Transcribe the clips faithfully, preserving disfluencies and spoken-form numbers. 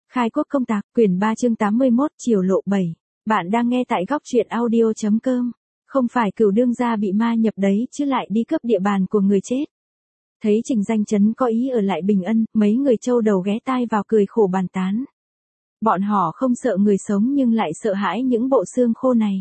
Khai quốc công tạc, quyển ba chương tám mươi mốt, chiều lộ bảy. Bạn đang nghe tại góc truyện audio.com. Không phải Cửu đương gia bị ma nhập đấy chứ lại đi cướp địa bàn của người chết. Thấy Trình Danh Chấn có ý ở lại Bình Ân, mấy người châu đầu ghé tai vào cười khổ bàn tán. Bọn họ không sợ người sống nhưng lại sợ hãi những bộ xương khô này.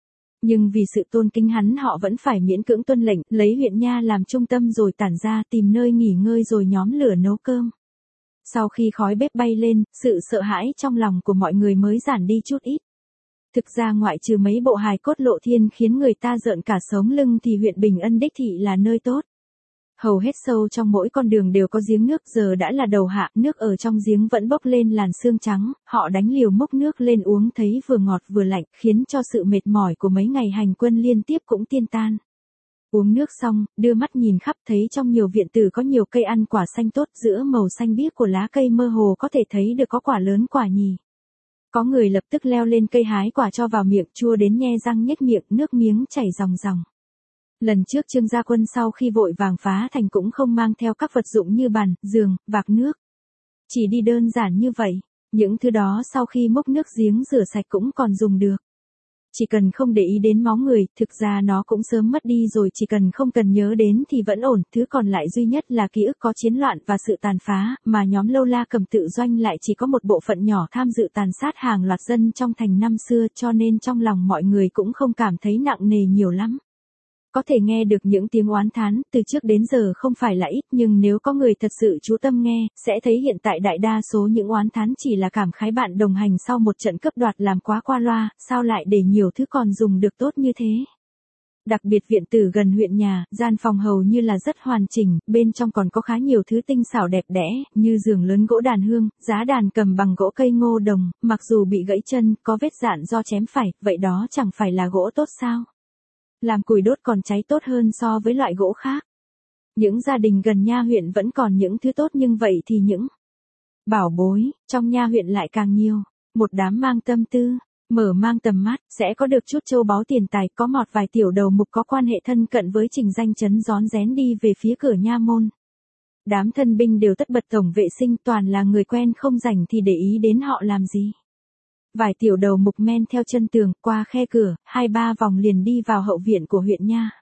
Nhưng vì sự tôn kính hắn họ vẫn phải miễn cưỡng tuân lệnh, lấy huyện nha làm trung tâm rồi tản ra tìm nơi nghỉ ngơi rồi nhóm lửa nấu cơm. Sau khi khói bếp bay lên, sự sợ hãi trong lòng của mọi người mới giảm đi chút ít. Thực ra ngoại trừ mấy bộ hài cốt lộ thiên khiến người ta rợn cả sống lưng thì huyện Bình Ân đích thị là nơi tốt. Hầu hết sâu trong mỗi con đường đều có giếng nước, giờ đã là đầu hạ, nước ở trong giếng vẫn bốc lên làn sương trắng, họ đánh liều múc nước lên uống thấy vừa ngọt vừa lạnh, khiến cho sự mệt mỏi của mấy ngày hành quân liên tiếp cũng tiêu tan. Uống nước xong, đưa mắt nhìn khắp thấy trong nhiều viện tử có nhiều cây ăn quả xanh tốt, giữa màu xanh biếc của lá cây mơ hồ có thể thấy được có quả lớn quả nhì. Có người lập tức leo lên cây hái quả cho vào miệng, chua đến nhe răng nhếch miệng, nước miếng chảy ròng ròng. Lần trước Trương Gia Quân sau khi vội vàng phá thành cũng không mang theo các vật dụng như bàn, giường, vạc nước. Chỉ đi đơn giản như vậy, những thứ đó sau khi múc nước giếng rửa sạch cũng còn dùng được. Chỉ cần không để ý đến máu người, thực ra nó cũng sớm mất đi rồi, chỉ cần không cần nhớ đến thì vẫn ổn, thứ còn lại duy nhất là ký ức có chiến loạn và sự tàn phá, mà nhóm Lâu La Cầm tự doanh lại chỉ có một bộ phận nhỏ tham dự tàn sát hàng loạt dân trong thành năm xưa, cho nên trong lòng mọi người cũng không cảm thấy nặng nề nhiều lắm. Có thể nghe được những tiếng oán thán, từ trước đến giờ không phải là ít, nhưng nếu có người thật sự chú tâm nghe, sẽ thấy hiện tại đại đa số những oán thán chỉ là cảm khái bạn đồng hành sau một trận cướp đoạt làm quá qua loa, sao lại để nhiều thứ còn dùng được tốt như thế. Đặc biệt viện tử gần huyện nhà, gian phòng hầu như là rất hoàn chỉnh, bên trong còn có khá nhiều thứ tinh xảo đẹp đẽ, như giường lớn gỗ đàn hương, giá đàn cầm bằng gỗ cây ngô đồng, mặc dù bị gãy chân, có vết dạn do chém phải, vậy đó chẳng phải là gỗ tốt sao? Làm củi đốt còn cháy tốt hơn so với loại gỗ khác. Những gia đình gần nha huyện vẫn còn những thứ tốt, nhưng vậy thì những bảo bối trong nha huyện lại càng nhiều. Một đám mang tâm tư, mở mang tầm mắt, sẽ có được chút châu báu tiền tài, có mọt vài tiểu đầu mục có quan hệ thân cận với Trình Danh Chấn rón rén đi về phía cửa nha môn. Đám thân binh đều tất bật tổng vệ sinh, toàn là người quen, không rảnh thì để ý đến họ làm gì. Vài tiểu đầu mục men theo chân tường, qua khe cửa, hai ba vòng liền đi vào hậu viện của huyện nha.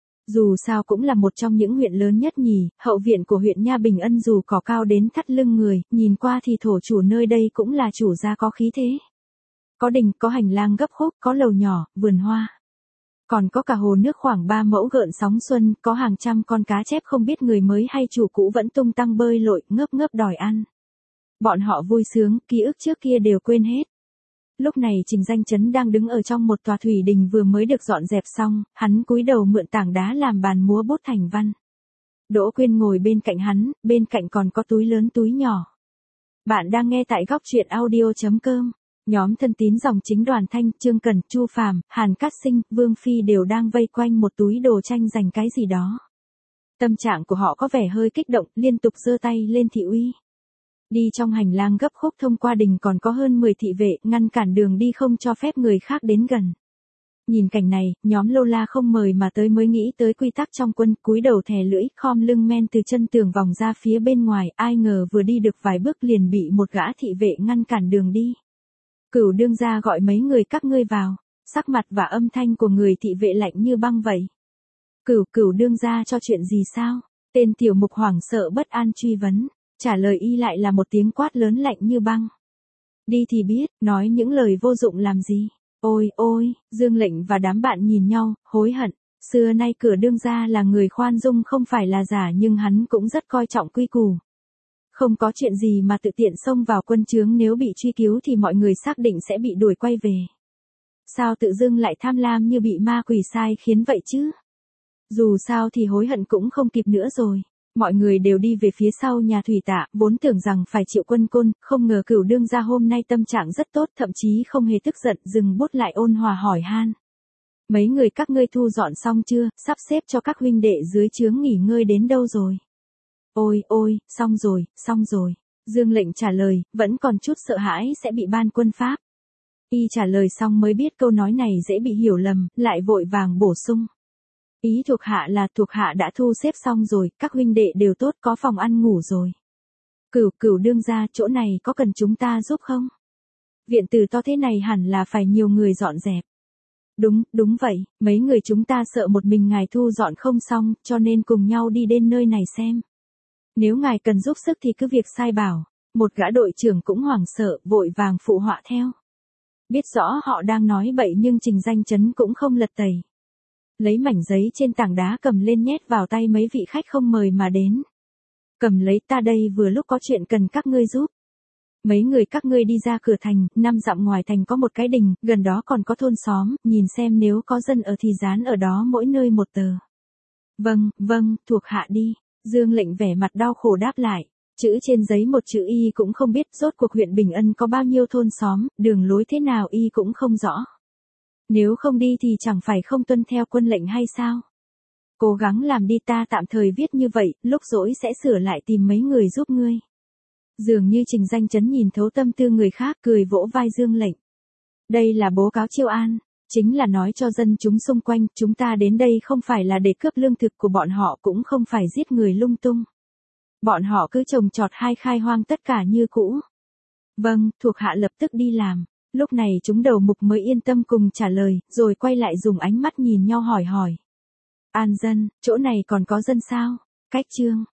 Dù sao cũng là một trong những huyện lớn nhất nhì, hậu viện của huyện nha Bình Ân dù có cao đến thắt lưng người, nhìn qua thì thổ chủ nơi đây cũng là chủ gia có khí thế. Có đình, có hành lang gấp khúc, có lầu nhỏ, vườn hoa. Còn có cả hồ nước khoảng ba mẫu gợn sóng xuân, có hàng trăm con cá chép không biết người mới hay chủ cũ vẫn tung tăng bơi lội, ngớp ngớp đòi ăn. Bọn họ vui sướng, ký ức trước kia đều quên hết. Lúc này Trình Danh Chấn đang đứng ở trong một tòa thủy đình vừa mới được dọn dẹp xong, hắn cúi đầu mượn tảng đá làm bàn múa bút thành văn. Đỗ Quyên ngồi bên cạnh hắn, bên cạnh còn có túi lớn túi nhỏ. Bạn đang nghe tại góc truyện audio.com. Nhóm thân tín dòng chính Đoàn Thanh, Trương Cần, Chu Phàm, Hàn Cát Sinh, Vương Phi đều đang vây quanh một túi đồ tranh giành cái gì đó. Tâm trạng của họ có vẻ hơi kích động, liên tục giơ tay lên thị uy. Đi trong hành lang gấp khúc thông qua đình còn có hơn mười thị vệ, ngăn cản đường đi không cho phép người khác đến gần. Nhìn cảnh này, nhóm Lô La không mời mà tới mới nghĩ tới quy tắc trong quân, cúi đầu thè lưỡi, khom lưng men từ chân tường vòng ra phía bên ngoài, ai ngờ vừa đi được vài bước liền bị một gã thị vệ ngăn cản đường đi. Cửu đương gia gọi mấy người các ngươi vào, sắc mặt và âm thanh của người thị vệ lạnh như băng vậy. Cửu, cửu đương gia cho chuyện gì sao? Tên tiểu mục hoảng sợ bất an truy vấn. Trả lời y lại là một tiếng quát lớn lạnh như băng. Đi thì biết, nói những lời vô dụng làm gì. Ôi ôi, Dương Lệnh và đám bạn nhìn nhau, hối hận. Xưa nay cửa đương gia là người khoan dung không phải là giả, nhưng hắn cũng rất coi trọng quy củ. Không có chuyện gì mà tự tiện xông vào quân trướng, nếu bị truy cứu thì mọi người xác định sẽ bị đuổi quay về. Sao tự dưng lại tham lam như bị ma quỷ sai khiến vậy chứ? Dù sao thì hối hận cũng không kịp nữa rồi. Mọi người đều đi về phía sau nhà thủy tạ, vốn tưởng rằng phải chịu quân côn, không ngờ Cửu đương gia hôm nay tâm trạng rất tốt, thậm chí không hề tức giận, dừng bút lại ôn hòa hỏi han. Mấy người các ngươi thu dọn xong chưa, sắp xếp cho các huynh đệ dưới trướng nghỉ ngơi đến đâu rồi? Ôi ôi, xong rồi, xong rồi. Dương Lệnh trả lời, vẫn còn chút sợ hãi sẽ bị ban quân Pháp. Y trả lời xong mới biết câu nói này dễ bị hiểu lầm, lại vội vàng bổ sung. Ý thuộc hạ là thuộc hạ đã thu xếp xong rồi, các huynh đệ đều tốt, có phòng ăn ngủ rồi. Cửu, cửu đương gia, chỗ này có cần chúng ta giúp không? Viện tử to thế này hẳn là phải nhiều người dọn dẹp. Đúng, đúng vậy, mấy người chúng ta sợ một mình ngài thu dọn không xong, cho nên cùng nhau đi đến nơi này xem. Nếu ngài cần giúp sức thì cứ việc sai bảo. Một gã đội trưởng cũng hoảng sợ, vội vàng phụ họa theo. Biết rõ họ đang nói bậy nhưng Trình Danh Chấn cũng không lật tẩy. Lấy mảnh giấy trên tảng đá cầm lên nhét vào tay mấy vị khách không mời mà đến. Cầm lấy, ta đây vừa lúc có chuyện cần các ngươi giúp. Mấy người các ngươi đi ra cửa thành, năm dặm ngoài thành có một cái đình, gần đó còn có thôn xóm, nhìn xem nếu có dân ở thì dán ở đó mỗi nơi một tờ. Vâng, vâng, thuộc hạ đi. Dương Lệnh vẻ mặt đau khổ đáp lại. Chữ trên giấy một chữ y cũng không biết, rốt cuộc huyện Bình Ân có bao nhiêu thôn xóm, đường lối thế nào y cũng không rõ. Nếu không đi thì chẳng phải không tuân theo quân lệnh hay sao? Cố gắng làm đi, ta tạm thời viết như vậy, lúc rỗi sẽ sửa lại tìm mấy người giúp ngươi. Dường như Trình Danh Chấn nhìn thấu tâm tư người khác, cười vỗ vai Dương Lệnh. Đây là bố cáo chiêu an, chính là nói cho dân chúng xung quanh, chúng ta đến đây không phải là để cướp lương thực của bọn họ, cũng không phải giết người lung tung. Bọn họ cứ trồng trọt hai khai hoang tất cả như cũ. Vâng, thuộc hạ lập tức đi làm. Lúc này chúng đầu mục mới yên tâm cùng trả lời, rồi quay lại dùng ánh mắt nhìn nhau hỏi hỏi. An dân, chỗ này còn có dân sao? Cách chương.